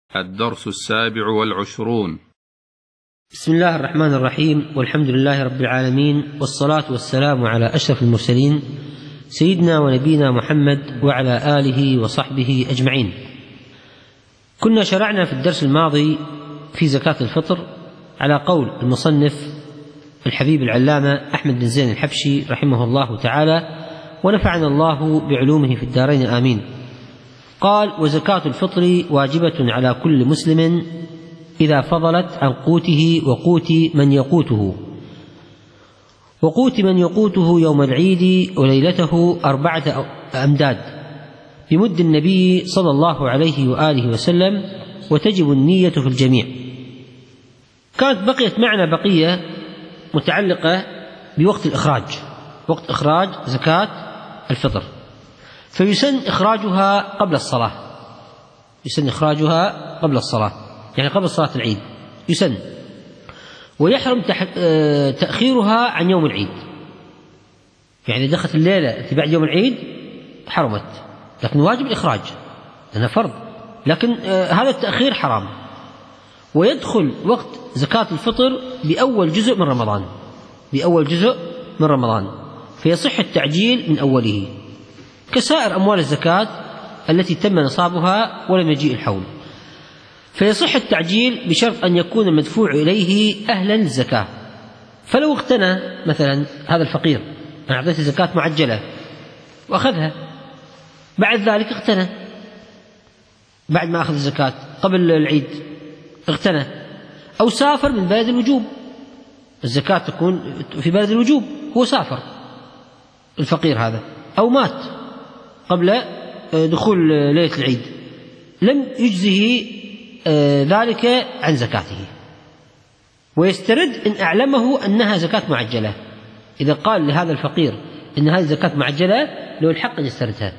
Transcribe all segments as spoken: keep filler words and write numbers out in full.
الدرس السابع والعشرون. بسم الله الرحمن الرحيم، والحمد لله رب العالمين، والصلاة والسلام على أشرف المرسلين سيدنا ونبينا محمد وعلى آله وصحبه أجمعين. كنا شرعنا في الدرس الماضي في زكاة الفطر على قول المصنف الحبيب العلامة أحمد بن زين الحبشي رحمه الله تعالى، ونفعنا الله بعلومه في الدارين آمين. قال: وزكاة الفطر واجبة على كل مسلم إذا فضلت عن قوته وقوت من يقوته وقوت من يقوته يوم العيد وليلته أربعة أمداد بمد النبي صلى الله عليه وآله وسلم، وتجب النية في الجميع. كانت بقيت معنا بقية متعلقة بوقت الإخراج، وقت إخراج زكاة الفطر، فيسن إخراجها قبل الصلاة، يسن إخراجها قبل الصلاة يعني قبل صلاة العيد يسن، ويحرم تأخيرها عن يوم العيد، يعني دخلت الليلة التي بعد يوم العيد حرمت، لكن واجب الإخراج لأنها فرض، لكن هذا التأخير حرام. ويدخل وقت زكاة الفطر بأول جزء من رمضان، بأول جزء من رمضان فيصح التعجيل من أوله كسائر أموال الزكاة التي تم نصابها ولم يجيء الحول، فيصح التعجيل بشرط أن يكون المدفوع إليه أهلا للزكاة. فلو اغتنى مثلا هذا الفقير، أنا أعطيته زكاة معجلة وأخذها، بعد ذلك اغتنى، بعد ما أخذ الزكاة قبل العيد اغتنى، أو سافر من بلد الوجوب، الزكاة تكون في بلد الوجوب، هو سافر الفقير هذا، أو مات قبل دخول ليلة العيد، لم يجزه ذلك عن زكاته، ويسترد إن أعلمه أنها زكاة معجلة. إذا قال لهذا الفقير إن هذه زكاة معجلة له الحق أن يستردها.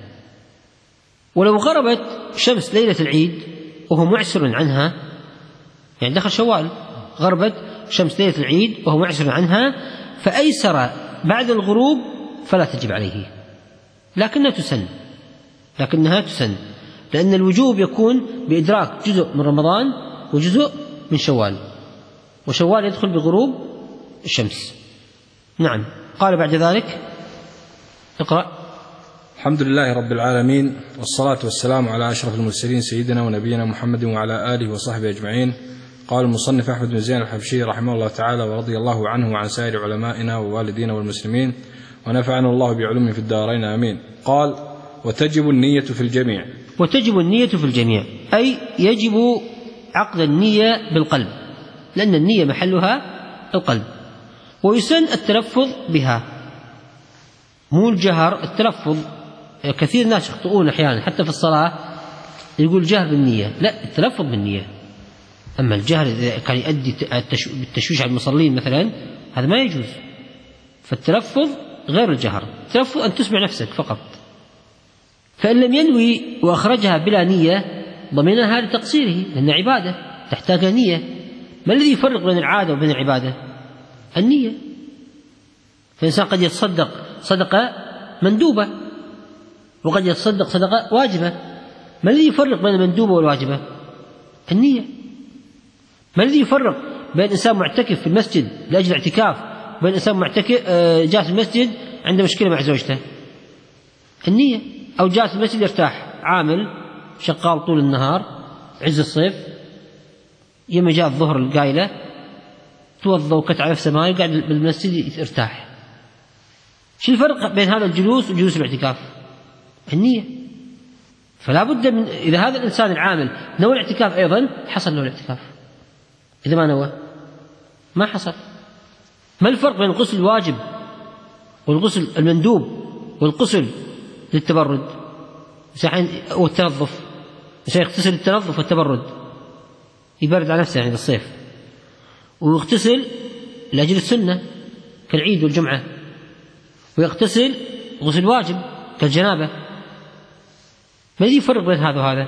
ولو غربت شمس ليلة العيد وهو معسر عنها، يعني دخل شوال غربت شمس ليلة العيد وهو معسر عنها فأيسر بعد الغروب فلا تجب عليه، لكنها تسن، لكنها تسن لأن الوجوب يكون بإدراك جزء من رمضان وجزء من شوال، وشوال يدخل بغروب الشمس. نعم. قال بعد ذلك: اقرأ. الحمد لله رب العالمين، والصلاة والسلام على أشرف المرسلين سيدنا ونبينا محمد وعلى آله وصحبه أجمعين. قال المصنف أحمد بن زين الحبشي رحمه الله تعالى ورضي الله عنه وعن سائر علمائنا ووالدينا والمسلمين، ونفعنا الله بعلومه في الدارين آمين. قال: وتجب النية في الجميع. وتجب النية في الجميع أي يجب عقد النية بالقلب، لأن النية محلها القلب، ويسن التلفظ بها، مو الجهر، التلفظ. كثير ناس يخطئون أحيانا حتى في الصلاة، يقول جهر بالنية، لا، التلفظ بالنية. أما الجهر إذا كان يؤدي بالتشويش على المصلين مثلا هذا ما يجوز، فالتلفظ غير الجهر، التلفظ أن تسمع نفسك فقط. فإن لم ينوي وأخرجها بلا نية ضمنها لتقصيره، لأن عبادة تحتاج نية. ما الذي يفرق بين العادة وبين العبادة؟ النية. فالإنسان قد يتصدق صدقة مندوبة وقد يتصدق صدقة واجبة، ما الذي يفرق بين المندوبة والواجبة؟ النية. ما الذي يفرق بين إنسان معتكف في المسجد لأجل اعتكاف وبين إنسان معتكف جاء في المسجد عنده مشكلة مع زوجته؟ النية. أو جاء في المسجد يرتاح، عامل شغال طول النهار عز الصيف، يوم جاء الظهر القايلة توضى وكت على نفسه ماء وقاعد بالمسجد يرتاح. شو الفرق بين هذا الجلوس وجلوس الاعتكاف؟ النية. فلا بد من، إذا هذا الإنسان العامل نوى الاعتكاف أيضا حصل له الاعتكاف، إذا ما نوى ما حصل. ما الفرق بين الغسل الواجب والغسل المندوب والغسل للتبرد والتنظف؟ يغتسل للتنظف والتبرد، يبرد على نفسه يعني بالصيف، ويغتسل لأجل السنة كالعيد والجمعة، ويغتسل غسل واجب كالجنابة. ما الذي يفرق بين هذا وهذا؟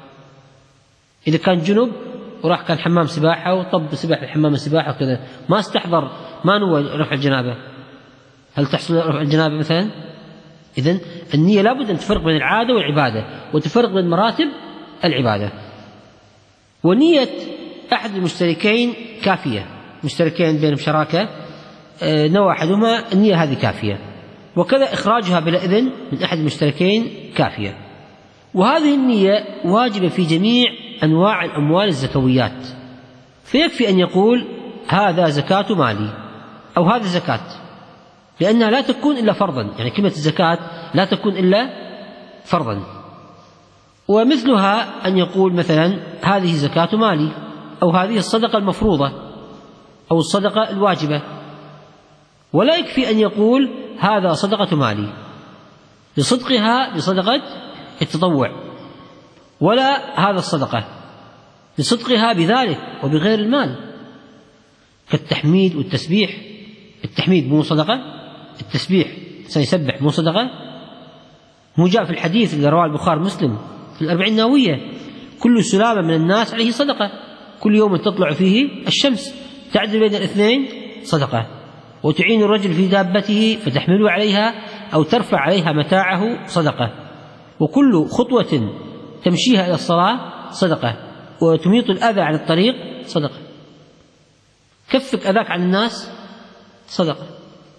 إذا كان جنب وراح كان حمام سباحة وطب سباحة الحمام السباحة وكذا، ما استحضر، ما نوى رفع الجنابة، هل تحصل رفع الجنابة مثلا؟ إذن النية لابد أن تفرق بين العادة والعبادة، وتفرق بين مراتب العبادة. ونية أحد المشتركين كافية، مشتركين بينهم شراكة نوع أحدهما النية هذه كافية، وكذا إخراجها بلا إذن من أحد المشتركين كافية. وهذه النية واجبة في جميع أنواع الأموال الزكويات، فيكفي أن يقول هذا زكاة مالي أو هذا زكاة، لأنها لا تكون إلا فرضا، يعني كلمة الزكاة لا تكون إلا فرضا. ومثلها أن يقول مثلا هذه زكاة مالي، أو هذه الصدقة المفروضة، أو الصدقة الواجبة. ولا يكفي أن يقول هذا صدقة مالي لصدقها بصدقة التطوع، ولا هذا الصدقة لصدقها بذلك وبغير المال، كالتحميد والتسبيح. التحميد مو صدقة، التسبيح سيسبح مو صدقة. مو جاء في الحديث اللي رواه البخاري مسلم في الأربعين النووية كل سلامة من الناس عليه صدقة، كل يوم تطلع فيه الشمس تعدل بين الاثنين صدقة. وتعين الرجل في دابته فتحمله عليها أو ترفع عليها متاعه صدقة. وكل خطوة تمشيها إلى الصلاة صدقة. وتميط الأذى عن الطريق صدقة. كفك أذاك عن الناس صدقة.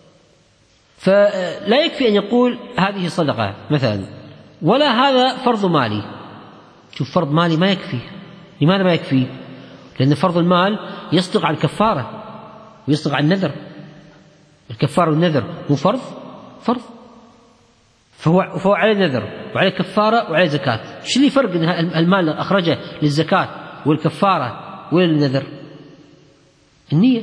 فلا يكفي أن يقول هذه صدقة مثلا، ولا هذا فرض مالي. شوف، فرض مالي ما يكفي. لماذا ما يكفي؟ لأن فرض المال يصدق على الكفارة ويصدق على النذر. الكفارة والنذر مو فرض؟ فرض. فهو, فهو عليه نذر وعليه كفارة وعليه زكاة. شو اللي فرق أن المال أخرجه للزكاة والكفارة والنذر؟ النية.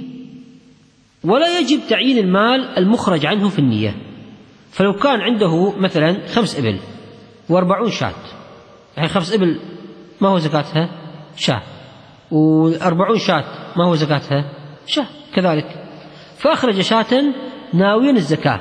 ولا يجب تعيين المال المخرج عنه في النية. فلو كان عنده مثلا خمس إبل وأربعون شاة، يعني خمس إبل ما هو زكاتها؟ شاة. وأربعون شاة ما هو زكاتها؟ شاة كذلك. فأخرج شاة ناويا الزكاة،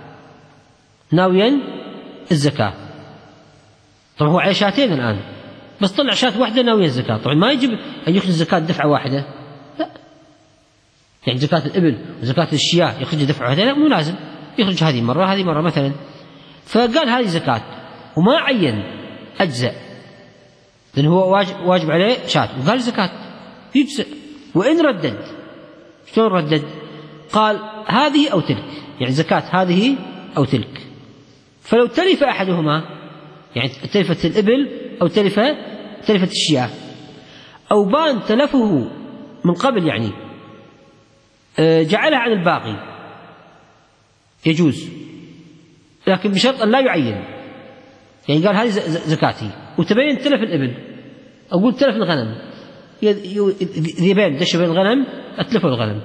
ناويا الزكاة. طبعا هو على شاتين الآن، بس طلع شاة واحدة ناويا الزكاة. طبعا ما يجب أن يخرج زكاة دفعة واحدة، لا. يعني زكاة الإبل وزكاة الشياه يخرج دفعة واحدة، لا، مو لازم يخرج هذه مرة هذه مرة مثلا. فقال هذه زكاة وما عين أجزاء، لأنه هو واجب, واجب عليه شاة وقال زكاة يجزئ. وإن ردد، شلون ردد؟ قال هذه أو تلك، يعني زكاة هذه أو تلك. فلو تلف أحدهما، يعني تلفت الإبل أو تلف تلفت الشياه، أو بان تلفه من قبل، يعني جعلها عن الباقي، يجوز، لكن بشرط أن لا يعين. يعني قال هذه زكاتي وتبين تلف الإبل، أقول تلف الغنم، ذيبان دشوا بين الغنم أتلفوا الغنم،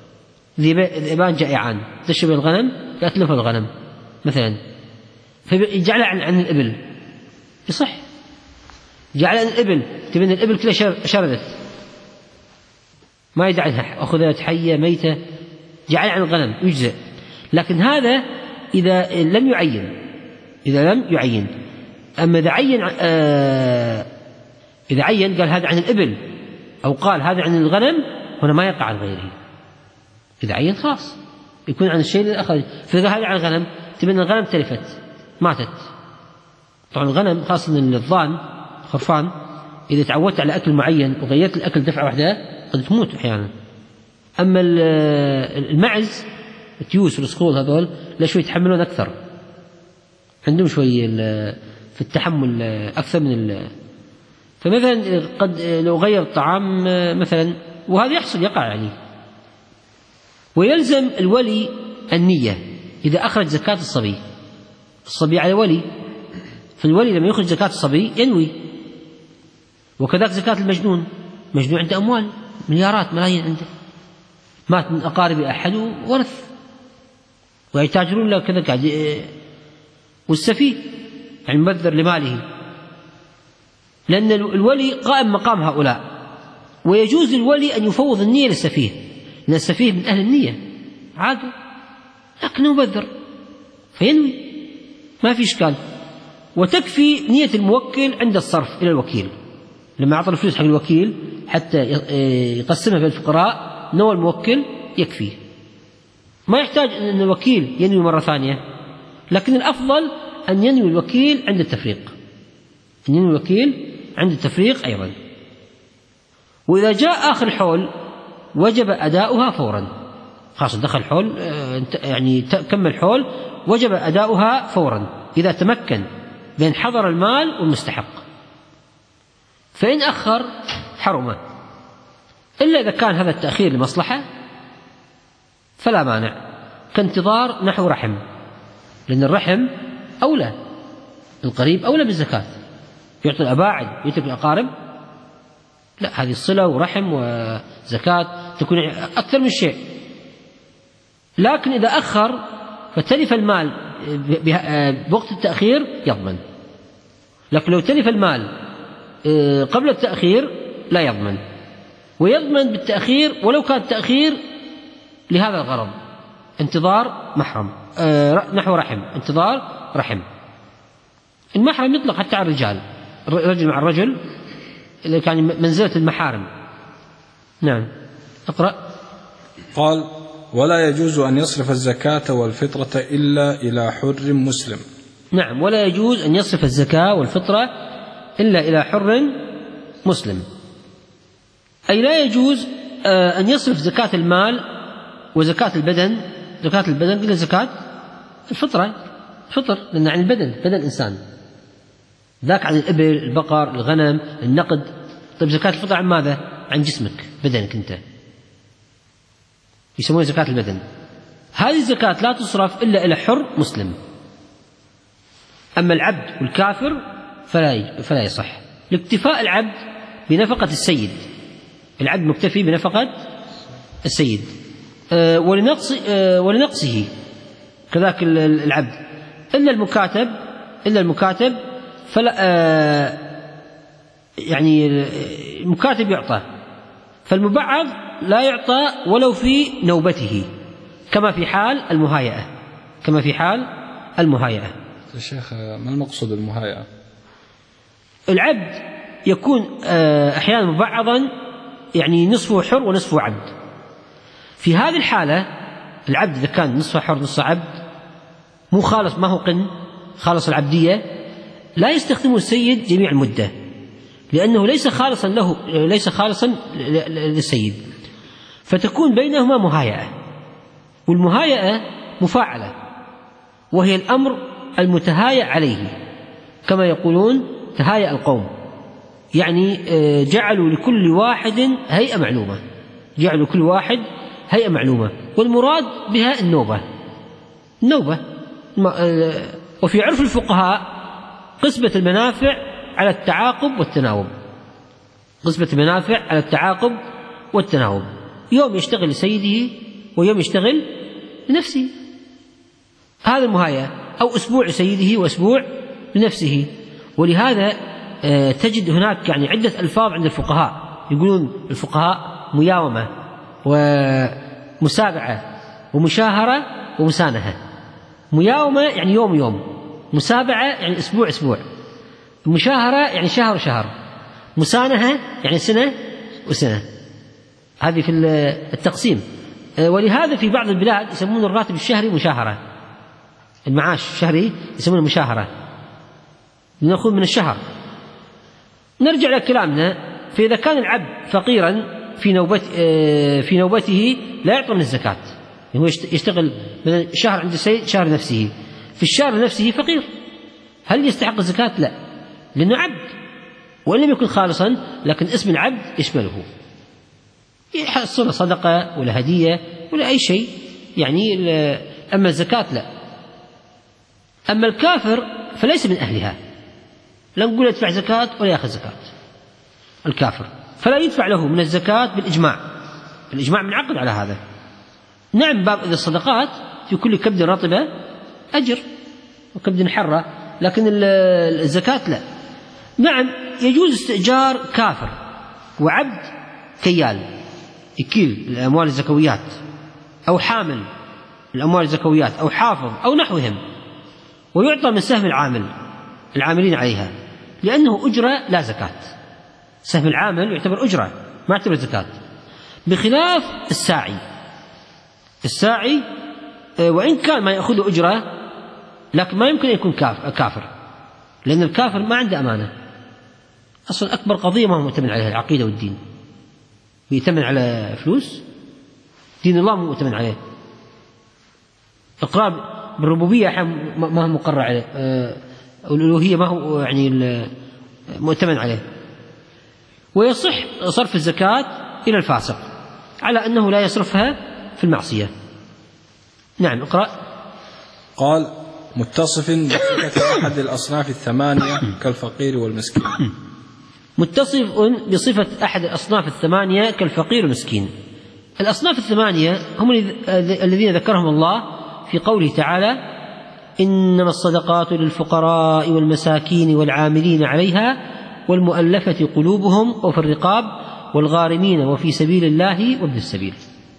ذيبان جائعان دشوا بين الغنم أتلفوا الغنم مثلا، فيجعلها عن, عن الإبل يصح. جعل عن الإبل تبين الإبل كلها شردت ما يدعها، أخذت حية ميتة، جعل عن الغنم يجزئ. لكن هذا إذا لم يعين، إذا لم يعين. أما إذا عين آه إذا عين قال هذا عن الإبل أو قال هذا عن الغنم، هنا ما يقع عن غيره. إذا عين خلاص يكون عن الشيء اللي أخذ. فإذا هذا عن الغنم تبين الغنم تلفت ماتت. طبعا الغنم خاصة الضان خرفان إذا تعودت على أكل معين وغيرت الأكل دفعة واحدة قد تموت أحيانا. أما المعز التيوس والصقول هذول لا شوي يتحملون أكثر، عندهم شوي في التحمل أكثر من ال... فمثلا قد لو غير الطعام مثلا، وهذا يحصل يقع يعني. ويلزم الولي النية إذا أخرج زكاة الصبي. الصبي على ولي، فالولي لما يخرج زكاة الصبي ينوي. وكذلك زكاة المجنون، مجنون عنده أموال مليارات ملايين عنده، مات من أقارب أحد ورث ويتاجرون له كذا قاعد. والسفيه يعني مبذر لماله، لأن الولي قائم مقام هؤلاء. ويجوز للولي أن يفوض النية للسفيه، لأن السفيه من أهل النية عادوا، لكنه مبذر فينوي ما في إشكال. وتكفي نية الموكل عند الصرف إلى الوكيل، لما أعطى الفلوس حق الوكيل حتى يقسمها بين الفقراء، نوى الموكل يكفي، ما يحتاج أن الوكيل ينوي مرة ثانية. لكن الأفضل أن ينوي الوكيل عند التفريق، أن ينوي الوكيل عند التفريق أيضا. وإذا جاء آخر الحول وجب أداؤها فورا، خلاص دخل الحول يعني كمل الحول وجب أداؤها فورا إذا تمكن بين حضر المال والمستحق. فإن أخر حرمه، إلا إذا كان هذا التأخير لمصلحة فلا مانع، كانتظار نحو رحم، لأن الرحم أولى، القريب أولى بالزكاة. يعطي الأباعد يترك الأقارب؟ لا، هذه الصلة ورحم وزكاة تكون أكثر من شيء. لكن إذا أخر فتلف المال بوقت التأخير يضمن، لكن لو تلف المال قبل التأخير لا يضمن، ويضمن بالتأخير ولو كان التأخير لهذا الغرض، انتظار محرم نحو رحم، انتظار رحم. المحرم يطلق حتى على الرجال، الرجل مع الرجل اللي كان منزلة المحارم. نعم اقرأ. قال: ولا يجوز أن يصرف الزكاة والفطرة إلا إلى حر مسلم. نعم، ولا يجوز أن يصرف الزكاة والفطرة إلا إلى حر مسلم، أي لا يجوز أن يصرف زكاة المال وزكاة البدن، زكاة البدن إلى زكاة الفطرة، فطر لأن عن البدن، بدن الإنسان، ذاك عن الإبل، البقر، الغنم، النقد. طيب زكاة الفطر عن ماذا؟ عن جسمك، بدنك أنت، يسمونها زكاة البدن. هذه الزكاة لا تصرف إلا إلى حر مسلم. أما العبد والكافر فلا فلا يصح، لاكتفاء العبد بنفقة السيد، العبد مكتفي بنفقة السيد، أه ولنقص أه ولنقصه كذاك العبد، إلا المكاتب، إلا المكاتب فلا أه يعني المكاتب يعطى، فالمبعض لا يعطى ولو في نوبته، كما في حال المهايئة، كما في حال المهايئة. يا شيخ، ما المقصود بالمهايئة؟ العبد يكون أحيانا مبعضا، يعني نصفه حر ونصفه عبد. في هذه الحالة العبد إذا كان نصفه حر نصفه عبد، مو خالص، ما هو قن، خالص العبدية، لا يستخدمه السيد جميع المدة، لأنه ليس خالصا له، ليس خالصا للسيد، فتكون بينهما مهايئة، والمهايئة مفاعلة، وهي الأمر المتهايأ عليه، كما يقولون تهايأ القوم، يعني جعلوا لكل واحد هيئة معلومة، جعلوا كل واحد هيئة معلومة، والمراد بها النوبة، النوبة. وفي عرف الفقهاء قسمة المنافع على التعاقب والتناوب، قسمة المنافع على التعاقب والتناوب، يوم يشتغل لسيده ويوم يشتغل لنفسه، هذا المهاية، أو أسبوع لسيده وأسبوع لنفسه. ولهذا تجد هناك يعني عدة ألفاظ عند الفقهاء، يقولون الفقهاء مياومة ومسابعة ومشاهرة ومسانهة. مياومة يعني يوم يوم، مسابعة يعني أسبوع أسبوع، مشاهرة يعني شهر شهر، مسانهة يعني سنة وسنة. هذه في التقسيم. ولهذا في بعض البلاد يسمون الراتب الشهري مشاهرة، المعاش الشهري يسمونه مشاهرة، نأخذ من الشهر. نرجع لكلامنا، فإذا كان العبد فقيرا في نوبت في نوبته لا يعطى من الزكاة، هو يشتغل من شهر عند السيد، شهر نفسه، في الشهر نفسه فقير، هل يستحق الزكاة؟ لا، لأنه عبد، وإن لم يكن خالصا لكن اسم العبد يشمله، يحصل صدقة ولا هدية ولا أي شيء يعني. أما الزكاة لا. أما الكافر فليس من أهلها، لا نقول يدفع زكاة ولا يأخذ زكاة. الكافر فلا يدفع له من الزكاة بالإجماع، الإجماع منعقد على هذا. نعم، باب إذا الصدقات في كل كبد رطبة أجر وكبد حرة، لكن الزكاة لا. نعم، يجوز استئجار كافر وعبد كيال يكيل الأموال الزكويات، أو حامل الأموال الزكويات، أو حافظ أو نحوهم، ويعطى من سهم العامل العاملين عليها، لأنه أجرة لا زكاة. سهم العامل يعتبر أجرة ما يعتبر زكاة، بخلاف الساعي. الساعي وإن كان ما يأخذ أجرة لكن ما يمكن أن يكون كافر، لأن الكافر ما عنده أمانة، أصلا أكبر قضية ما هو معتمد عليها العقيدة والدين، بيتمن على فلوس؟ دين الله مو مؤتمن عليه. إقرار بالربوبية ما هو مقرر عليه، والألوهية ما هو يعني مؤتمن عليه. ويصح صرف الزكاة إلى الفاسق على أنه لا يصرفها في المعصية. نعم اقرأ. قال: متصف بصفة أحد الأصناف الثمانية كالفقير والمسكين. متصف بصفة أحد الأصناف الثمانية كالفقير والمسكين. الأصناف الثمانية هم الذين ذكرهم الله في قوله تعالى: إنما الصدقات للفقراء والمساكين والعاملين عليها والمؤلفة قلوبهم وفي الرقاب والغارمين وفي سبيل الله وابن السبيل.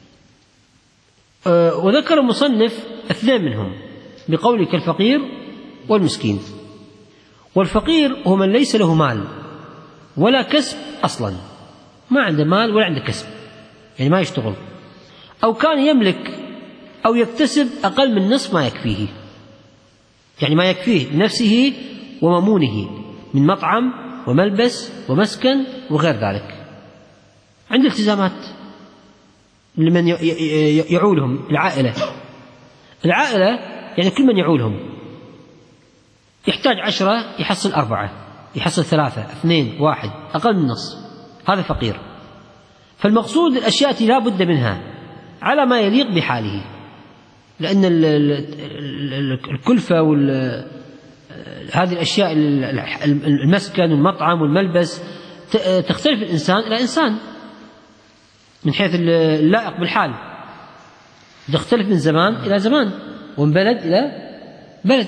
وذكر المصنف اثنين منهم بقوله كالفقير والمسكين. والفقير هو من ليس له مال ولا كسب أصلا، ما عنده مال ولا عنده كسب، يعني ما يشتغل، أو كان يملك أو يكتسب أقل من نصف ما يكفيه، يعني ما يكفيه بنفسه وممونه من مطعم وملبس ومسكن وغير ذلك. عنده التزامات لمن يعولهم، العائلة العائلة يعني كل من يعولهم، يحتاج عشرة يحصل أربعة، يحصل ثلاثة، اثنين، واحد، أقل من نصف، هذا فقير. فالمقصود الأشياء التي لا بد منها على ما يليق بحاله، لأن الكلفة هذه الأشياء، المسكن والمطعم والملبس، تختلف الإنسان إلى إنسان من حيث اللائق بالحال، تختلف من زمان إلى زمان ومن بلد إلى بلد.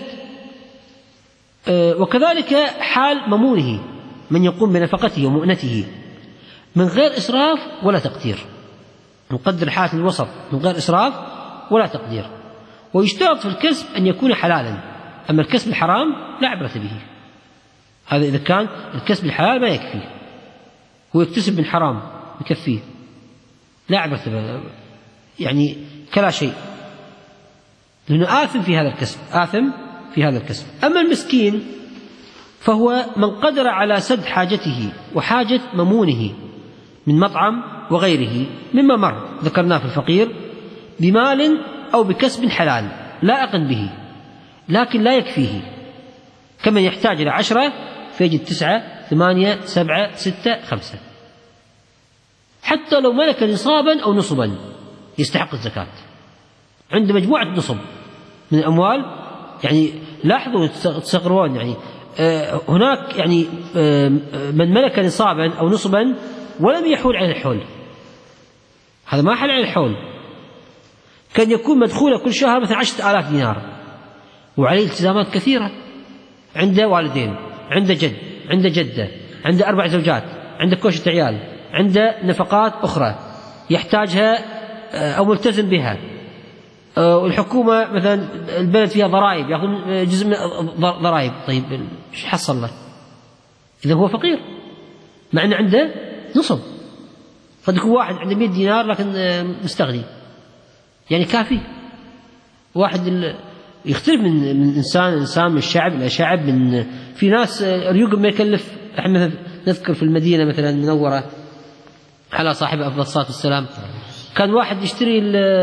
وكذلك حال ممونه، من يقوم بنفقته ومؤنته من غير إسراف ولا تقدير، نقدر حالة الوسط من غير إسراف ولا تقدير. ويشترط في الكسب أن يكون حلالا، أما الكسب الحرام لا عبرة به. هذا إذا كان الكسب الحلال ما يكفيه، هو يكتسب من حرام يكفيه، لا عبرة به، يعني كلا شيء، لأنه آثم في هذا الكسب، آثم في هذا الكسب. أما المسكين فهو من قدر على سد حاجته وحاجة ممونه من مطعم وغيره مما مر ذكرناه في الفقير بمال أو بكسب حلال لائق به، لكن لا يكفيه، كمن يحتاج إلى عشرة فيجد تسعة، ثمانية، سبعة، ستة، خمسة. حتى لو ملك نصابا أو نصبا يستحق الزكاة، عنده مجموعة نصب من الأموال. يعني لاحظوا تستغربون، يعني هناك يعني من ملك نصابا أو نصبا ولم يحول على الحول، هذا ما حل على الحول، كان يكون مدخوله كل شهر مثلا عشرة آلاف دينار وعليه التزامات كثيرة، عنده والدين، عنده جد، عنده جدة، عنده أربع زوجات، عنده كوشة عيال، عنده نفقات أخرى يحتاجها أو ملتزم بها، والحكومة مثلا البلد فيها ضرائب يأخذ جزء من ضرائب. طيب ايش حصل له؟ إذا هو فقير مع أنه عنده نصب. قد يكون واحد عنده مئة دينار لكن مستغني، يعني كافي. واحد يختلف من من إنسان إنسان، من شعب إلى شعب، من في ناس ريوق ما يكلف. احنا نذكر في المدينة مثلا المنورة على صاحب أفضل الصلاة والسلام، كان واحد يشتري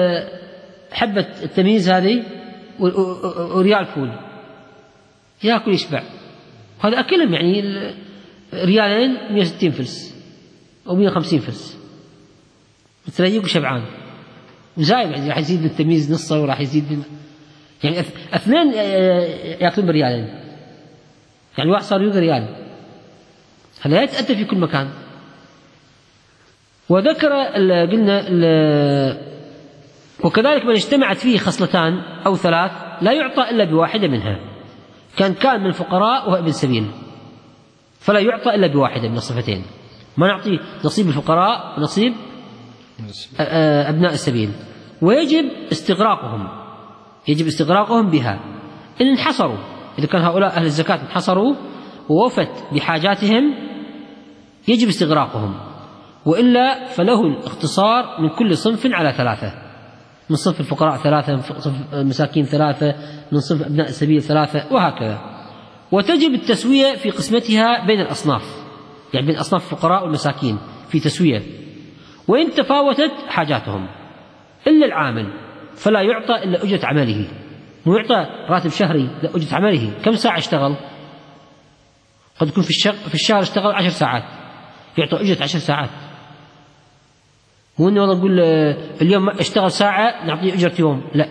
حبة التمييز هذه وريال فول يأكل يشبع، هذا أكلهم يعني ريالين مئة وستين فلس أو مئة وخمسين فلس، مثلا يأكل شبعان وزايد، يعني راح يزيد بالتمييز نصه وراح يزيد من يعني اثنين يأكلون بريالين، يعني واحد صار يأكل ريال، هذا لا يتأتى في كل مكان. وذكر قلنا وكذلك من اجتمعت فيه خصلتان أو ثلاث لا يعطى إلا بواحدة منها، كان كان من الفقراء وهو ابن سبيل فلا يعطى إلا بواحدة من الصفتين، ما نعطي نصيب الفقراء ونصيب أبناء السبيل. ويجب استغراقهم، يجب استغراقهم بها إن انحصروا، إذا كان هؤلاء أهل الزكاة انحصروا ووفت بحاجاتهم يجب استغراقهم، وإلا فله الاختصار من كل صنف على ثلاثة، من صنف الفقراء ثلاثة، من صنف المساكين ثلاثة، من صنف أبناء السبيل ثلاثة، وهكذا. وتجب التسوية في قسمتها بين الأصناف، يعني بين أصناف الفقراء والمساكين في تسوية. وإن تفاوتت حاجاتهم، إلا العامل فلا يعطى إلا أجرة عمله، مو يعطى راتب شهري، لا، أجرة عمله. كم ساعة اشتغل؟ قد يكون في الشهر اشتغل عشر ساعات، يعطى أجرة عشر ساعات. مو إنه والله نقول اليوم اشتغل ساعة نعطيه أجرة يوم، لا،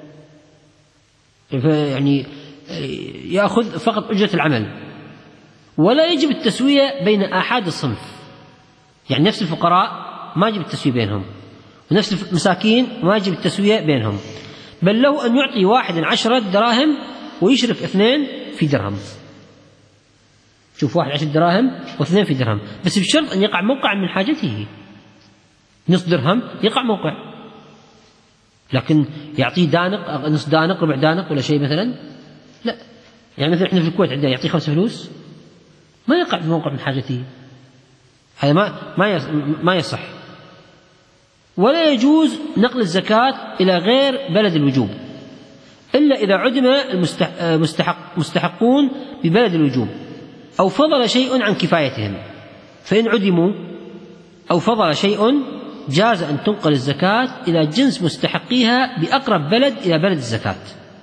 يعني يأخذ فقط أجرة العمل. ولا يجب التسوية بين آحاد الصنف، يعني نفس الفقراء ما يجب التسوية بينهم، ونفس المساكين ما يجب التسوية بينهم، بل له أن يعطي واحد عشرة دراهم ويشرك اثنين في درهم. شوف، واحد عشر دراهم واثنين في درهم، بس بشرط أن يقع موقع من حاجته. نصف درهم يقع موقع، لكن يعطيه دانق، نصف دانق، ربع دانق ولا شيء مثلا، لا. يعني مثلا احنا في الكويت عندنا يعطيه خمسة فلوس، ما يقع في موقع من حاجته، هذا ما ما ما يصح. ولا يجوز نقل الزكاة إلى غير بلد الوجوب إلا إذا عدم المستحق مستحقون ببلد الوجوب أو فضل شيء عن كفايتهم، فإن عدموا أو فضل شيء جاز أن تنقل الزكاة إلى جنس مستحقيها بأقرب بلد إلى بلد الزكاة.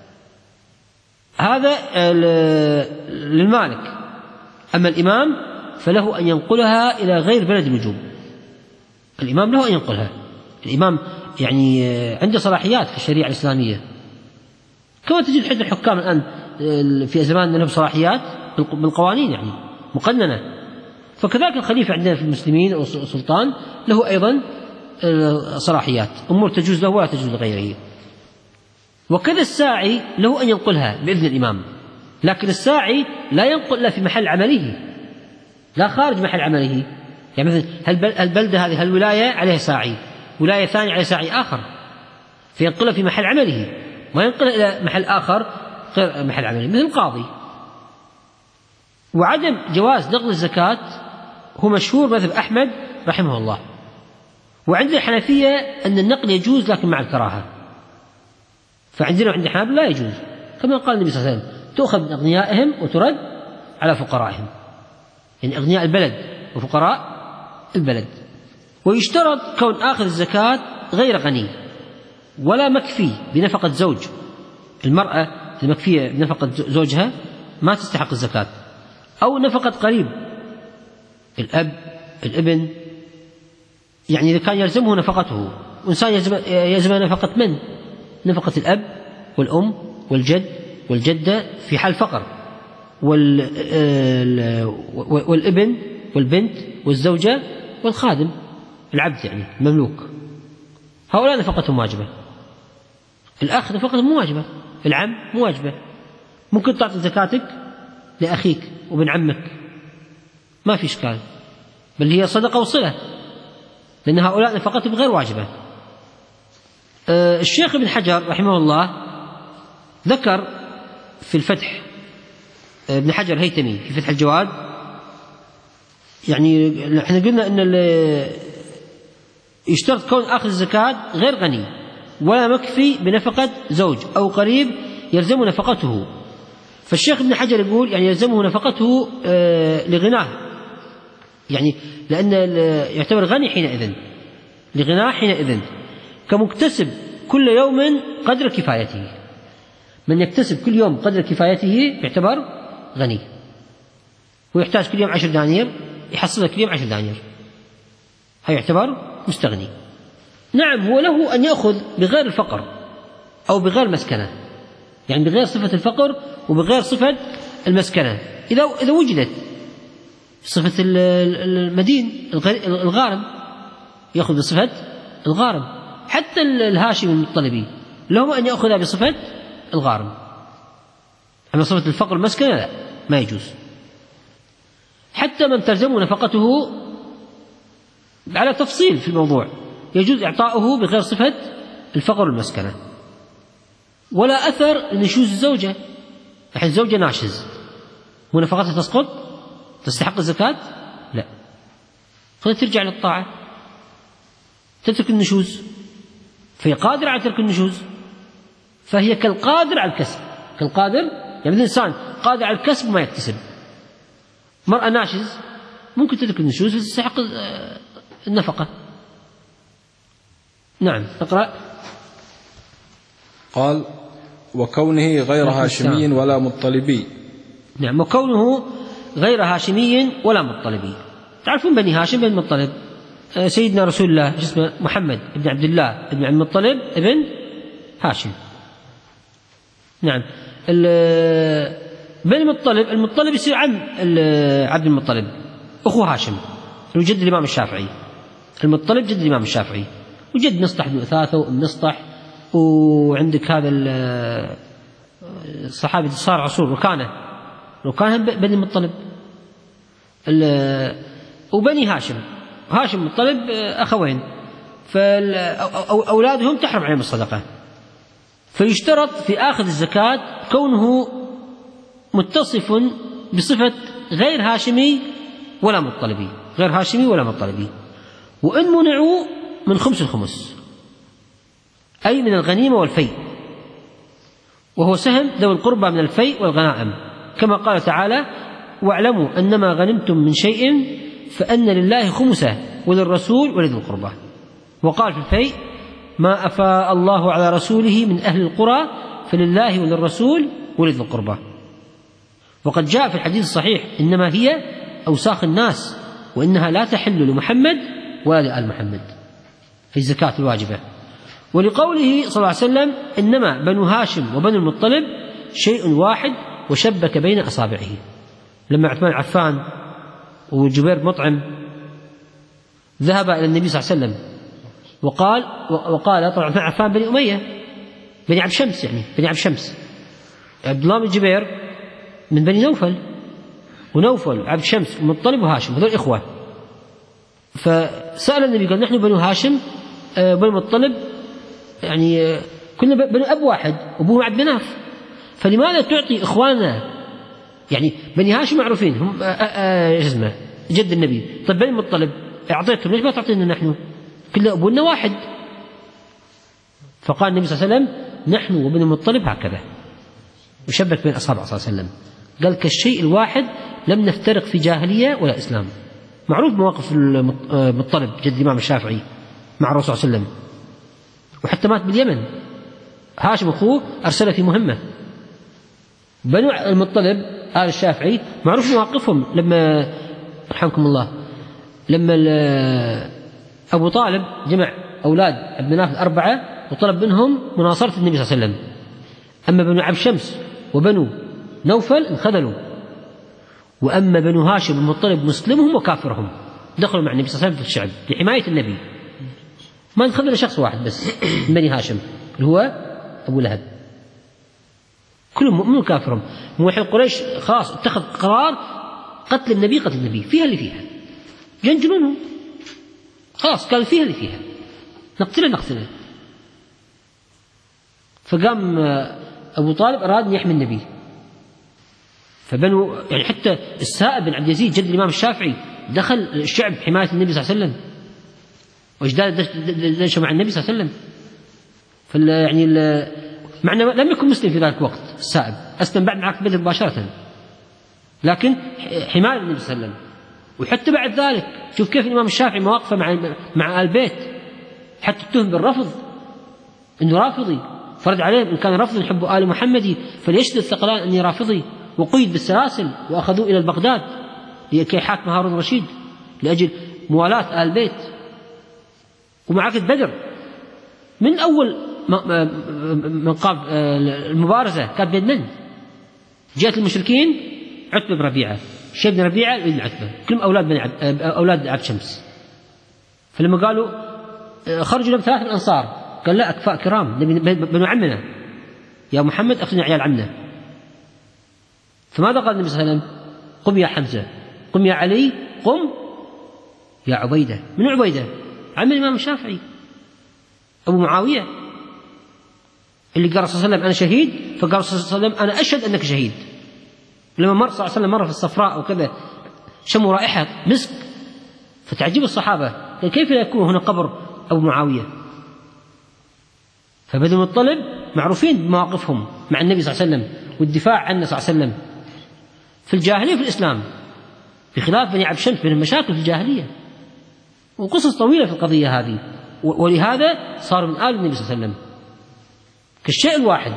هذا للمالك. أما الإمام فله أن ينقلها إلى غير بلد الوجوب، الإمام له أن ينقلها. الإمام يعني عنده صلاحيات في الشريعة الإسلامية، كما تجد حتى الحكام الآن في زماننا لهم صلاحيات بالقوانين يعني مقننة، فكذلك الخليفة عندنا في المسلمين أو السلطان له أيضا صلاحيات، أمور تجوز له ولا تجوز لغيره. وكذا الساعي له أن ينقلها بإذن الإمام، لكن الساعي لا ينقل إلا في محل عمله، لا خارج محل عمله. يعني مثلا البلدة هذه الولاية عليها ساعي، ولاية ثانية عليها ساعي آخر، فينقلها في محل عمله، ما ينقلها إلى محل آخر غير محل عمله، مثل القاضي. وعدم جواز نقل الزكاة هو مشهور مذهب أحمد رحمه الله. وعند الحنفية أن النقل يجوز لكن مع الكراهة، فعندنا وعند الحنابلة لا يجوز، كما قال النبي صلى الله عليه وسلم: تؤخذ من أغنيائهم وترد على فقرائهم، يعني أغنياء البلد وفقراء البلد. ويشترط كون آخذ الزكاة غير غني ولا مكفي بنفقة زوج. المرأة المكفية بنفقة زوجها ما تستحق الزكاة، أو نفقة قريب، الأب، الابن، يعني إذا كان يلزمه نفقته، وإنسان يلزم, يلزم نفقة من؟ نفقة الأب والأم والجد والجدة في حال فقر، والابن والبنت والزوجة والخادم العبد يعني المملوك، هؤلاء نفقتهم واجبة. الأخ نفقتهم مو واجبة، العم مو واجبة. ممكن تعطي زكاتك لأخيك وابن عمك، ما في إشكال، بل هي صدقة وصلة، لأن هؤلاء نفقتهم غير واجبة. أه الشيخ ابن حجر رحمه الله ذكر في الفتح، ابن حجر الهيثمي في فتح الجواد، يعني نحن قلنا أن يشترط كون آخذ الزكاة غير غني ولا مكفي بنفقة زوج أو قريب يلزم نفقته. فالشيخ ابن حجر يقول يعني يلزمه نفقته أه لغناه، يعني لأن يعتبر غني حينئذ، لغناه حينئذ، كمكتسب كل يوم قدر كفايته. من يكتسب كل يوم قدر كفايته يعتبر غني، ويحتاج كل يوم عشر دنانير يحصل كل يوم عشر دنانير، هذا يعتبر مستغني. نعم، هو له أن يأخذ بغير الفقر أو بغير مسكنة، يعني بغير صفة الفقر وبغير صفة المسكنة، إذا إذا وجدت صفة المدين الغارم يأخذ بصفة الغارم. حتى الهاشم المطلبي لهم أن يأخذ بصفة الغارم، أما صفة الفقر والمسكنة لا، ما يجوز. حتى من تلزم نفقته على تفصيل في الموضوع يجوز إعطاؤه بغير صفة الفقر والمسكنة. ولا أثر لنشوز الزوجة، الحين الزوجة ناشز، هو نفقتها تسقط تستحق الزكاة؟ لا، خذ ترجع للطاعة، تترك النشوز، فهي قادرة على ترك النشوز، فهي كالقادر على الكسب، كالقادر يعني الإنسان قادر على الكسب وما يكتسب. مرأة ناشز ممكن تترك النشوز وتستحق النفقة، نعم اقرأ. قال: وكونه غير هاشمي ولا مطلبي. نعم، وكونه غير هاشمي ولا مطلبي. تعرفون بني هاشم بن المطلب، سيدنا رسول الله اسمه محمد بن عبد الله بن عبد المطلب ابن هاشم. نعم، بن المطلب، المطلب يصير عم عبد المطلب، أخو هاشم، اللي جد الإمام الشافعي. المطلب جد الإمام الشافعي، وجد مصطح بن أثاثة وأم مصطح، وعندك هذا الصحابي صار عصور ركانة، ركانة بني المطلب. وبني هاشم، هاشم المطلب أخوين، فأولادهم تحرم عليهم الصدقة، فيشترط في آخذ الزكاة كونه متصف بصفة غير هاشمي ولا مطلبي، غير هاشمي ولا مطلبي. وإن منعوا من خمس الخمس، أي من الغنيمة والفيء، وهو سهم ذوي القربى من الفيء والغنائم، كما قال تعالى: واعلموا أنما غنمتم من شيء فأن لله خمسه وللرسول ولذي القربى. وقال في الفيء: ما أفاء الله على رسوله من أهل القرى فلله وللرسول ولذي القربى. وقد جاء في الحديث الصحيح: إنما هي أوساخ الناس وإنها لا تحل لمحمد ولا لآل محمد، في الزكاة الواجبة. ولقوله صلى الله عليه وسلم: إنما بنو هاشم وبنو المطلب شيء واحد وشبك بين أصابعه، لما عثمان عفان وجبير مطعم ذهب إلى النبي صلى الله عليه وسلم وقال وقال طبعا عثمان عفان بني أمية، بني عبد شمس، يعني بني عبد شمس. عبد الله بن جبير من بني نوفل، ونوفل عبد شمس ومطلب وهاشم، هذول إخوة. فسأل النبي قال: نحن بنو هاشم بنو المطلب، يعني كنا بنو أب واحد، أبوه عبد مناف، فلماذا تعطي إخواننا؟ يعني بني هاشم معروفين هم اسمه جد النبي، طيب بني المطلب أعطيتهم، ليش ما تعطينا نحن؟ كل أبونا واحد. فقال النبي صلى الله عليه وسلم: نحن وبني المطلب هكذا، وشبك بين أصحابه صلى الله عليه وسلم، قال: كالشيء الواحد لم نفترق في جاهلية ولا إسلام. معروف مواقف المطلب جد الإمام الشافعي مع الرسول صلى الله عليه وسلم، وحتى مات باليمن، هاشم أخوه أرسله في مهمة. بنو المطلب آل الشافعي معروف مواقفهم، لما رحمكم الله لما أبو طالب جمع أولاد عبد مناف الأربعة وطلب منهم مناصرة النبي صلى الله عليه وسلم، أما بنو عبد شمس وبنو نوفل انخذلوا، وأما بنو هاشم المطلب مسلمهم وكافرهم دخلوا مع النبي صلى الله عليه وسلم في الشعب لحماية النبي. ما انخذل شخص واحد بس من بني هاشم اللي هو أبو لهب، كلهم مؤمنون وكافرهم. موحد قريش خلاص اتخذ قرار قتل النبي، قتل النبي فيها اللي فيها، ينجلونه خلاص، قال فيها اللي فيها، نقتله نقتله. فقام أبو طالب أراد أن يحمي النبي، فبنوا يعني حتى السائب بن عبد العزيز جد الإمام الشافعي دخل الشعب حماية النبي صلى الله عليه وسلم، وأجداد دشوا مع النبي صلى الله عليه وسلم. فال يعني مع أنه لم يكن مسلم في ذلك الوقت، السائب أسلم بعد معركة بدر مباشرة، لكن حماية النبي صلى الله عليه وسلم. وحتى بعد ذلك شوف كيف الإمام الشافعي مواقفه مع مع آل البيت، حتى اتهم بالرفض إنه رافضي، فرد عليهم إن كان رفض يحب آل محمدي فليشهد الثقلان أني رافضي، وقيد بالسلاسل وأخذوه إلى البغداد لكي يحاكم هارون الرشيد لأجل موالاة آل البيت. ومعركة بدر من أول من قام المبارزة كانت بين من؟ جاءت المشركين عتبة بن ربيعة، شيب بن ربيعة بن عتبة، كلهم أولاد بن عبد أولاد عبد شمس. فلما قالوا خرجوا لهم ثلاثة من الأنصار قال: لا، أكفاء كرام بنو عمنا يا محمد، أخذنا عيال عمنا. فماذا قال النبي صلى الله عليه وسلم؟ قم يا حمزة، قم يا علي، قم يا عبيدة. من عبيدة؟ عم الإمام الشافعي أبو معاوية، اللي قال صلى الله عليه وسلم أنا شهيد، فقال صلى الله عليه وسلم أنا أشهد أنك شهيد. لما مر صلى الله عليه وسلم مر في الصفراء وكذا شموا رائحة مسك، فتعجب الصحابة قال: كيف لا يكون هنا قبر أبو معاوية؟ فبنو المطلب معروفين بمواقفهم مع النبي صلى الله عليه وسلم والدفاع عنه صلى الله عليه وسلم في الجاهلية وفي الإسلام، بخلاف بني عبد شمس، بين المشاكل في الجاهلية وقصص طويلة في القضية هذه. ولهذا صاروا من آل النبي صلى الله عليه وسلم كالشيء الواحد.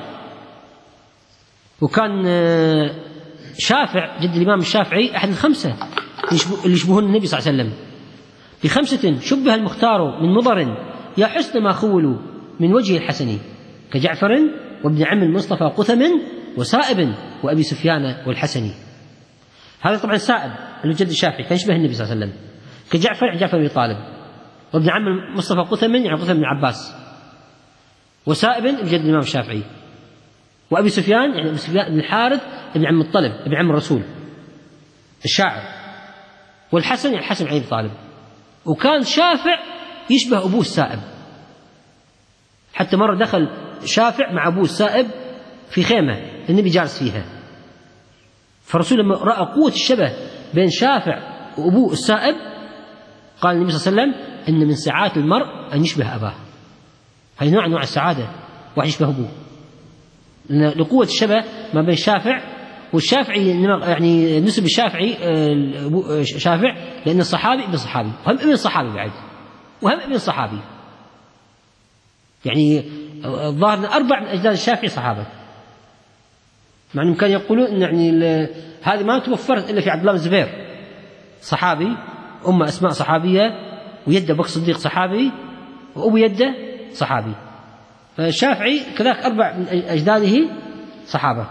وكان شافع جد الإمام الشافعي أحد الخمسة اللي يشبهون النبي صلى الله عليه وسلم، بخمسة شبه المختار من مضر يا حسن ما خولوا من وجه الحسن، كجعفر وابن عم المصطفى قثم وسائب وأبي سفيان والحسن. هذا طبعا سائب اللي جد الشافعي كان يشبه النبي صلى الله عليه وسلم، كجعفر يعني جعفر بن طالب، وابن عم المصطفى قثم يعني قثم بن عباس، وسائب بجد الإمام الشافعي، وأبي سفيان يعني أبي سفيان بن الحارث ابن عم الطلب ابن عم الرسول الشاعر، والحسن يعني الحسن بن أبي طالب. وكان شافع يشبه أبوه السائب، حتى مرة دخل شافع مع أبوه السائب في خيمة النبي جالس فيها، فالرسول لما رأى قوة الشبه بين شافع وأبوه السائب قال النبي صلى الله عليه وسلم إن من سعادة المرء أن يشبه أباه. هذه نوع نوع السعادة، واحد يشبه أبوه لقوة الشبه ما بين شافع والشافعي، يعني نسب الشافعي شافع لأن الصحابي ابن صحابي وهم ابن صحابي بعد وهم ابن صحابي، يعني الظاهر أربع من أجداد الشافعي صحابة، مع أنهم كانوا يقولون إن يعني هذه ما توفرت إلا في عبد الله بن الزبير صحابي، أم أسماء صحابية، ويد بكر الصديق صحابي، وأبو يده صحابي. فالشافعي كذلك أربع من أجداده صحابة.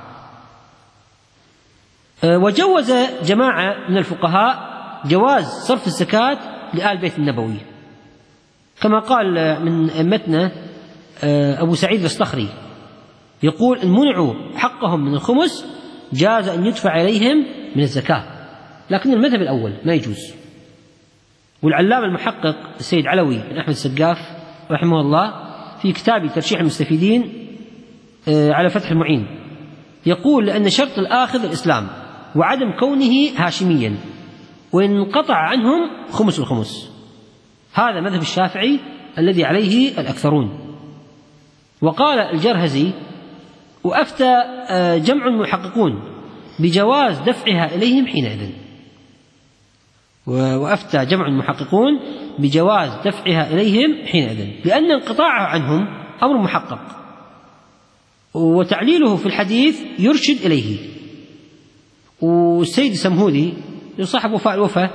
وجوز جماعة من الفقهاء جواز صرف الزكاة لآل بيت النبوي، كما قال من أئمتنا أبو سعيد الصخري يقول إن منعوا حقهم من الخمس جاز أن يدفع إليهم من الزكاة، لكن المذهب الأول ما يجوز. والعلامة المحقق السيد علوي بن أحمد السقاف رحمه الله في كتاب ترشيح المستفيدين على فتح المعين يقول لأن شرط الآخذ الإسلام وعدم كونه هاشميا، وإن انقطع عنهم خمس الخمس. هذا مذهب الشافعي الذي عليه الأكثرون. وقال الجرهزي وأفتى جمع محققون بجواز دفعها إليهم حينئذ، وأفتى جمع محققون بجواز دفعها إليهم حينئذ لأن انقطاعها عنهم أمر محقق، وتعليله في الحديث يرشد إليه. والسيد السمهودي صاحب وفاء الوفا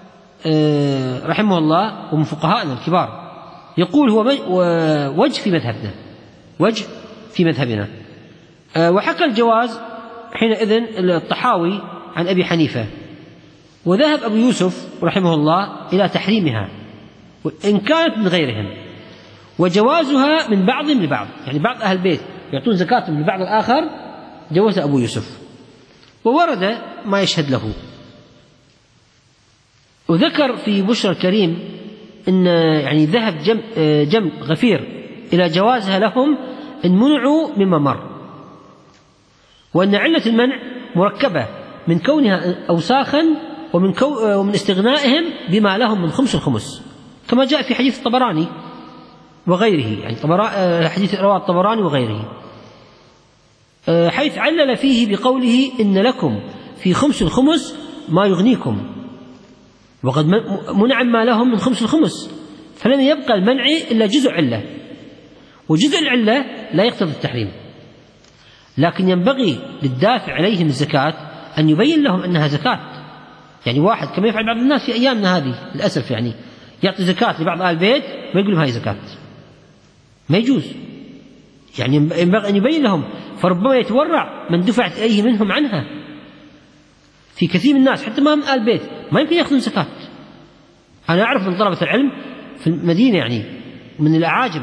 رحمه الله ومن فقهائنا الكبار يقول هو وجه في مذهبنا، وجه في مذهبنا. وحكى الجواز حينئذ الطحاوي عن أبي حنيفة، وذهب أبو يوسف رحمه الله إلى تحريمها إن كانت من غيرهم، وجوازها من بعضهم لبعض، يعني بعض أهل البيت يعطون زكاتهم لبعض الآخر جوز أبو يوسف، وورد ما يشهد له. وذكر في بشرى الكريم إن يعني ذهب جم, جم غفير إلى جوازها لهم إن منعوا مما مر، وأن علة المنع مركبة من كونها أوساخا ومن, كو ومن استغنائهم بما لهم من خمس الخمس، كما جاء في حديث الطبراني وغيره، يعني حديث رواه الطبراني وغيره، حيث علل فيه بقوله إن لكم في خمس الخمس ما يغنيكم، وقد منع ما لهم من خمس الخمس، فلم يبقى المنع إلا جزء علة، وجزء العلة لا يقتضي التحريم. لكن ينبغي للدافع عليهم الزكاة أن يبين لهم أنها زكاة. يعني واحد كما يفعل بعض الناس في أيامنا هذه للأسف، يعني يعطي زكاة لبعض آل البيت ويقول لهم هاي زكاة، ما يجوز. يعني ينبغي أن يبين لهم، فربما يتورع من دفعت إليه منهم عنها. في كثير من الناس حتى ما هم آل بيت ما يمكن يأخذون زكاة. أنا أعرف من طلبة العلم في المدينة يعني من الأعاجم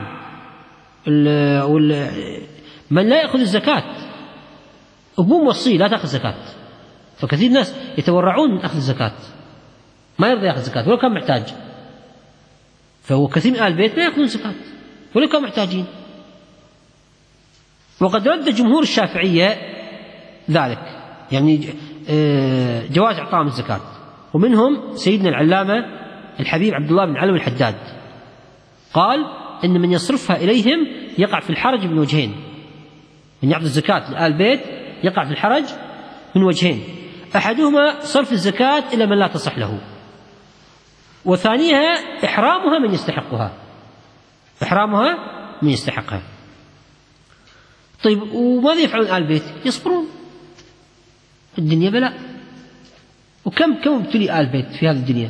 من لا يأخذ الزكاة، أبوه موصي لا تأخذ زكاة، فكثير ناس يتورعون من أخذ الزكاة، ما يرضى يأخذ زكاة ولو كان محتاج. فهو كثير من آل البيت ما يأخذون زكاة ولو كانوا محتاجين. وقد رد جمهور الشافعية ذلك، يعني جواز إعطائهم الزكاة، ومنهم سيدنا العلامة الحبيب عبد الله بن علوي الحداد قال إن من يصرفها إليهم يقع في الحرج من وجهين. من يعطي الزكاة لآل البيت يقع في الحرج من وجهين، أحدهما صرف الزكاة إلى من لا تصح له، وثانيها إحرامها من يستحقها. إحرامها من يستحقها. طيب وماذا يفعلون آل البيت؟ يصبرون. الدنيا بلاء، وكم كم ابتلي آل البيت في هذه الدنيا،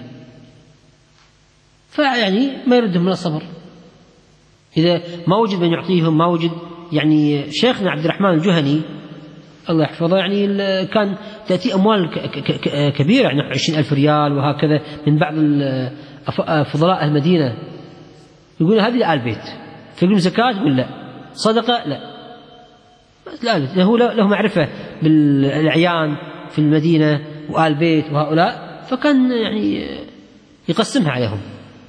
فيعني ما يردهم من الصبر. إذا ما وجد من يعطيهم، ما وجد يعني شيخنا عبد الرحمن الجهني الله يحفظه، يعني كان تأتي أموال كبيرة، يعني عشرين ألف ريال وهكذا من بعض فضلاء المدينة، يقول هذه لآل البيت، تقول زكاة؟ يقول لا. صدقة؟ لا. لا له له معرفة بالأعيان في المدينة وآل البيت وهؤلاء، فكان يعني يقسمها عليهم.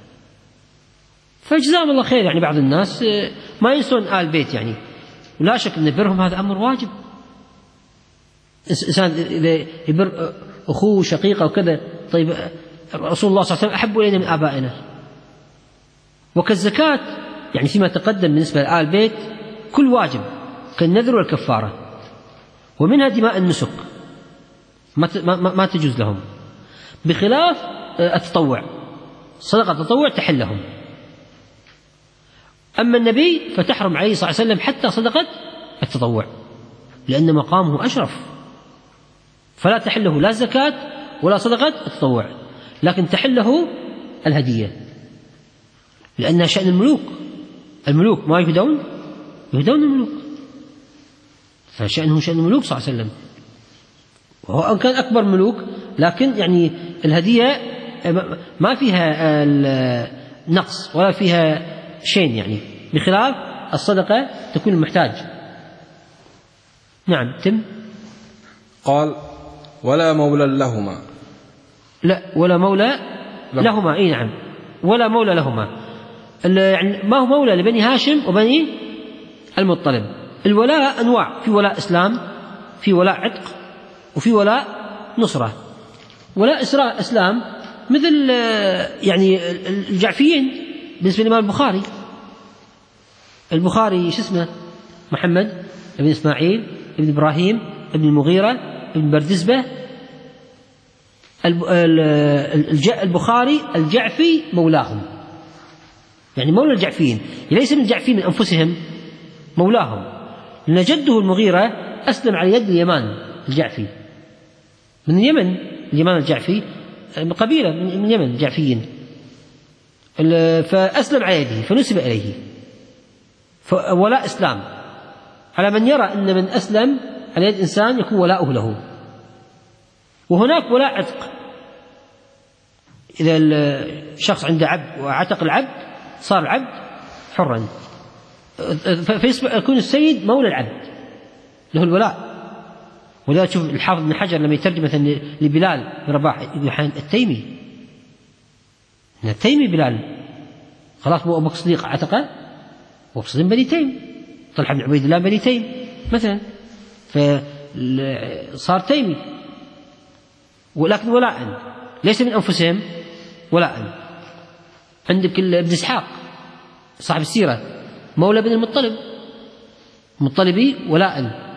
فجزاهم الله خير، يعني بعض الناس ما ينسون آل البيت يعني، ولا شك أن برهم هذا أمر واجب. إنسان إذا يبر أخوه شقيقه وكذا، طيب رسول الله صلى الله عليه وسلم أحب إلينا من آبائنا. وكالزكاة يعني فيما تقدم بالنسبة لآل البيت كل واجب كالنذر والكفارة، ومنها دماء النسك ما ما ما تجوز لهم، بخلاف التطوع. صدقة التطوع تحل لهم. أما النبي فتحرم عليه صلى الله عليه وسلم حتى صدقة التطوع، لأن مقامه أشرف، فلا تحله لا الزكاة ولا صدقة التطوع، لكن تحله الهدية، لأنها شأن الملوك. الملوك ما يهدون؟ يهدون الملوك، فشأنه شأن الملوك صلى الله عليه وسلم، وهو أن كان أكبر ملوك، لكن يعني الهدية ما فيها نقص ولا فيها شيء، يعني بخلاف الصدقة تكون المحتاج. نعم. تم. قال ولا مولى لهما. لا، ولا مولى لهما, لهما. اي نعم، ولا مولى لهما. يعني ما هو مولى لبني هاشم وبني المطلب. الولاء أنواع، في ولاء إسلام، في ولاء عتق، وفي ولاء نصرة. ولاء إسلام مثل يعني الجعفيين بالنسبة للإمام البخاري. البخاري شو اسمه؟ محمد ابن إسماعيل ابن إبراهيم ابن المغيرة ابن بردزبة. البخاري الجعفي مولاهم، يعني مولى الجعفيين، ليس من الجعفيين من أنفسهم، مولاهم، لأن جده المغيرة أسلم على يد اليمان الجعفي، من اليمن. اليمان الجعفي قبيلة من اليمن الجعفيين، فأسلم على يده فنسب إليه. فولاء إسلام على من يرى أن من أسلم على يد إنسان يكون ولاؤه له. وهناك ولاء عتق، إذا الشخص عنده عبد وعتق العبد صار العبد حرا، فيكون السيد مولى العبد له الولاء. ولا تشوف الحافظ بن حجر لما يترجم مثلا لبلال بن رباح يقول التيمي، التيمي بلال، خلاص مو أبو صديق عتقه، وصديق بني تيم، طلحة بن عبيد الله بني تيم مثلا، فصار تيمي. ولكن ولاء ليس من أنفسهم، ولاء. عندك ابن إسحاق صاحب السيرة مولى بن المطلب، مطلبي ولاء.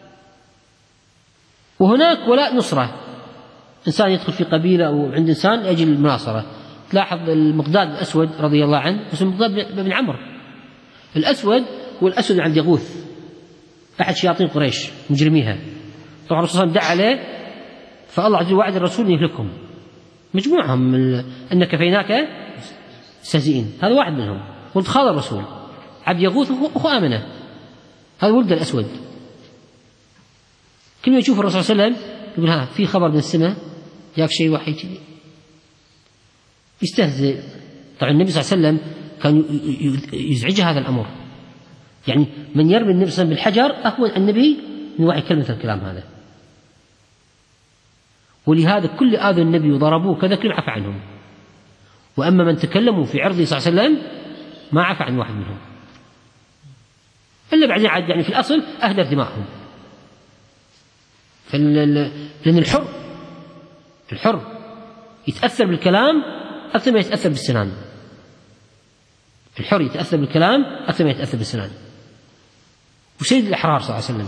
وهناك ولاء نصرة، إنسان يدخل في قبيلة أو عند إنسان أجل المناصرة. تلاحظ المقداد الأسود رضي الله عنه، اسمه المقداد بن عمرو الأسود، والأسود عند يغوث أحد شياطين قريش مجرميها. طبعا الرسول صلى الله عليه وسلم دعا عليه، فالله عز وجل وعد الرسول يهلكهم مجموعهم، أن كفيناك مستهزئين، هذا واحد منهم. قلت خال الرسول عبد يغوث أخو آمنة، هذا ولد الأسود. كل ما يشوف الرسول صلى الله عليه وسلم يقول ها في خبر من السماء، جاك شيء وحي كذي، يستهزئ. طبعا النبي صلى الله عليه وسلم كان يزعج هذا الأمر، يعني من يرمي النبي صلى الله عليه وسلم بالحجر أهون النبي من وحي كلمة الكلام هذا. ولهذا كل آذوا النبي وضربوه كذا كل عفى عنهم، وأما من تكلموا في عرضه صلى الله عليه وسلم ما عفى عن واحد منهم، إلا بعدين عاد يعني في الأصل أهدر دماءهم. لأن الحر الحر يتأثر بالكلام أكثر ما يتأثر بالسنان، الحر يتأثر بالكلام أكثر ما يتأثر بالسنان. وسيد الأحرار صلى الله عليه وسلم.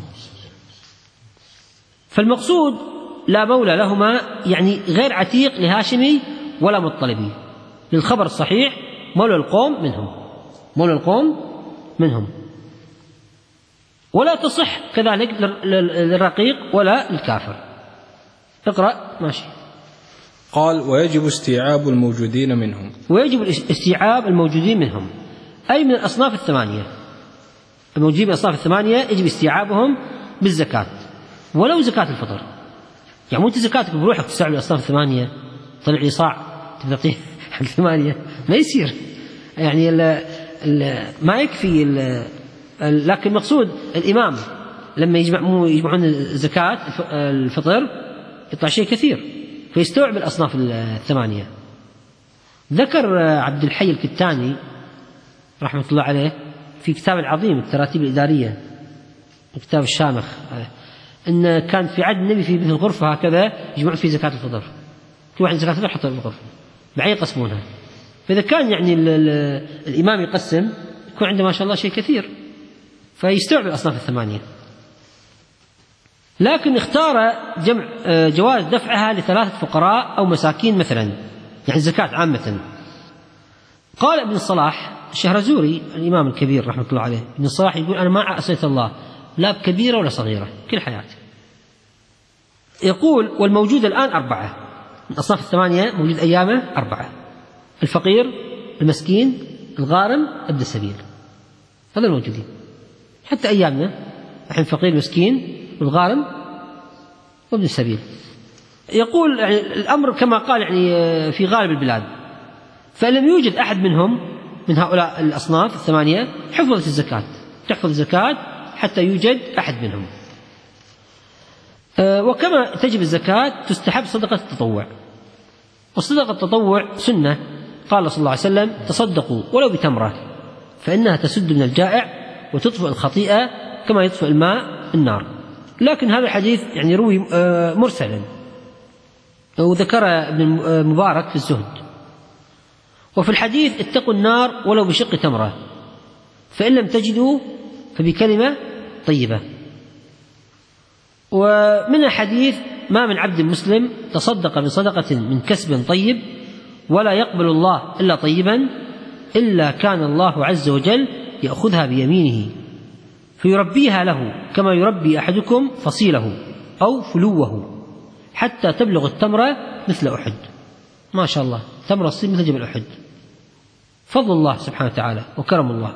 فالمقصود لا مولى لهما، يعني غير عتيق لهاشمي ولا مطلبي، للخبر الصحيح مولى القوم منهم. مولى القوم منهم. ولا تصح كذلك للرقيق ولا للكافر. اقرأ ماشي. قال: ويجب استيعاب الموجودين منهم. ويجب استيعاب الموجودين منهم، أي من الأصناف الثمانية. الموجودين من الأصناف الثمانية يجب استيعابهم بالزكاة، ولو زكاة الفطر. يعني مو أنت زكاتك بروحك تستوعب الأصناف الثمانية، طلع لي صاع تعطيه حق ثمانية، ما يصير. يعني ال ال ما يكفي ال ال لكن المقصود الإمام لما يجمع مو يجمعون زكاة الفطر يطلع شيء كثير، فيستوعب الأصناف الثمانية. ذكر عبد الحي الكتاني رحمة الله عليه في كتاب العظيم التراتيب الإدارية، الكتاب الشامخ، إن كان في عهد النبي في مثل غرفة هكذا يجمعون في زكاة الفطر، كل واحد زكاة الفطر يحطها في الغرفة بعدين يقسمونها. فإذا كان يعني ال ال الإمام يقسم يكون عنده ما شاء الله شيء كثير، فيستوعب الأصناف الثمانية. لكن اختار جمع جواز دفعها لثلاثة فقراء أو مساكين مثلا، يعني زكاة عامة. قال ابن الصلاح الشهرزوري الإمام الكبير رحمة الله عليه، ابن الصلاح يقول: أنا ما عصيت الله لا بكبيرة ولا صغيرة كل حياتي. يقول: والموجود الآن أربعة من أصناف الثمانية، موجود أيامه أربعة: الفقير، المسكين، الغارم، ابن السبيل. هذا الموجودين حتى أيامنا الحين، فقير، مسكين، والغارم، وابن السبيل. يقول يعني الأمر كما قال يعني في غالب البلاد، فإن لم يوجد أحد منهم من هؤلاء الأصناف الثمانية حفظت الزكاة، تحفظ الزكاة حتى يوجد أحد منهم. وكما تجب الزكاة تستحب صدقة التطوع، والصدقة التطوع سنة. قال صلى الله عليه وسلم: تصدقوا ولو بتمرة فإنها تسد من الجائع وتطفئ الخطيئة كما يطفئ الماء النار. لكن هذا الحديث يعني روي مرسلا، وذكر ابن مبارك في الزهد. وفي الحديث: اتقوا النار ولو بشق تمرة، فإن لم تجدوا فبكلمة طيبة. ومن الحديث: ما من عبد مسلم تصدق بصدقة من كسب طيب ولا يقبل الله إلا طيبا إلا كان الله عز وجل يأخذها بيمينه فيربيها له كما يربي أحدكم فصيله أو فلوه حتى تبلغ التمرة مثل أحد. ما شاء الله، تمرة تصير مثل جبل أحد، فضل الله سبحانه وتعالى وكرم الله.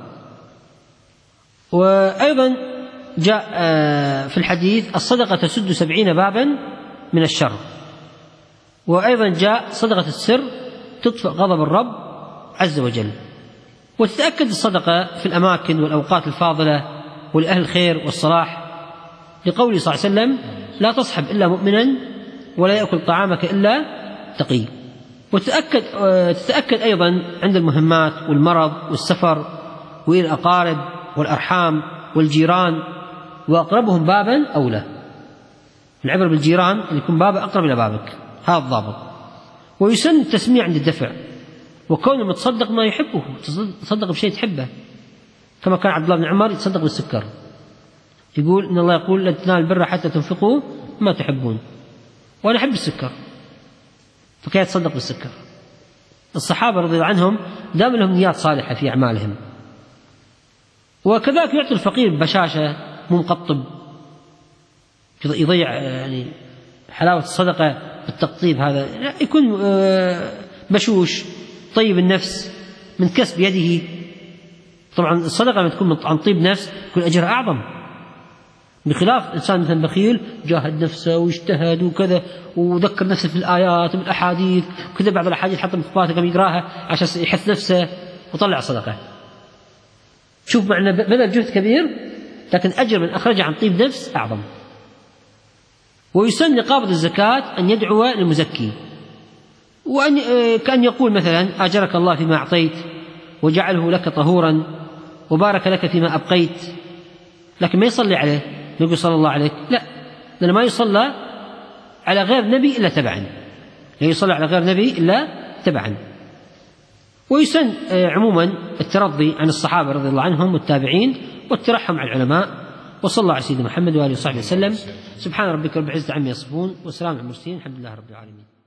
وأيضا جاء في الحديث: الصدقة تسد سبعين بابا من الشر. وأيضا جاء: صدقة السر تطفئ غضب الرب عز وجل. وتتأكد الصدقة في الأماكن والأوقات الفاضلة ولأهل الخير والصلاح، لقوله صلى الله عليه وسلم: لا تصحب إلا مؤمنا ولا يأكل طعامك إلا تقي. وتتأكد تتأكد أيضا عند المهمات والمرض والسفر وإلى الأقارب والأرحام والجيران، وأقربهم بابا أولى. العبرة بالجيران أن يكون بابه أقرب إلى بابك، هذا الضابط. ويسن التسميع عند الدفع، وكون المتصدق ما يحبه، تصدق بشيء تحبه، كما كان عبد الله بن عمر يتصدق بالسكر، يقول: إن الله يقول: لن تنالوا البر حتى تنفقوا ما تحبون، وأنا أحب السكر، فكان يتصدق بالسكر. الصحابة رضي الله عنهم دام لهم نيات صالحة في أعمالهم. وكذلك يعطي الفقير ببشاشة، مو مقطب يضيع يعني حلاوة الصدقة بالتقطيب، هذا يكون بشوش طيب النفس من كسب يده. طبعا الصدقة لما تكون عن طيب نفس يكون أجرها أعظم، بخلاف إنسان مثلا بخيل جاهد نفسه واجتهد وكذا وذكر نفسه في الآيات والأحاديث وكذا، بعض الأحاديث حتى مخباته كم يقراها عشان يحث نفسه وطلع صدقة. شوف معنا بذل جهد كبير لكن أجر من أخرجه عن طيب نفس أعظم. ويسن لقابض الزكاة أن يدعو للمزكي، وأن كأن يقول مثلا: أجرك الله فيما أعطيت وجعله لك طهورا وبارك لك فيما أبقيت. لكن ما يصلي عليه، يقول صلى الله عليك، لا، لأنه ما يصلى على غير نبي إلا تبعا، لا يصلى على غير نبي إلا تبعا. ويسن عموما الترضي عن الصحابة رضي الله عنهم والتابعين والترحم على العلماء. وصلى الله على سيدنا محمد وآله وصحبه وسلم. سبحان ربك رب العزة عما يصفون وسلام على المرسلين، الحمد لله رب العالمين.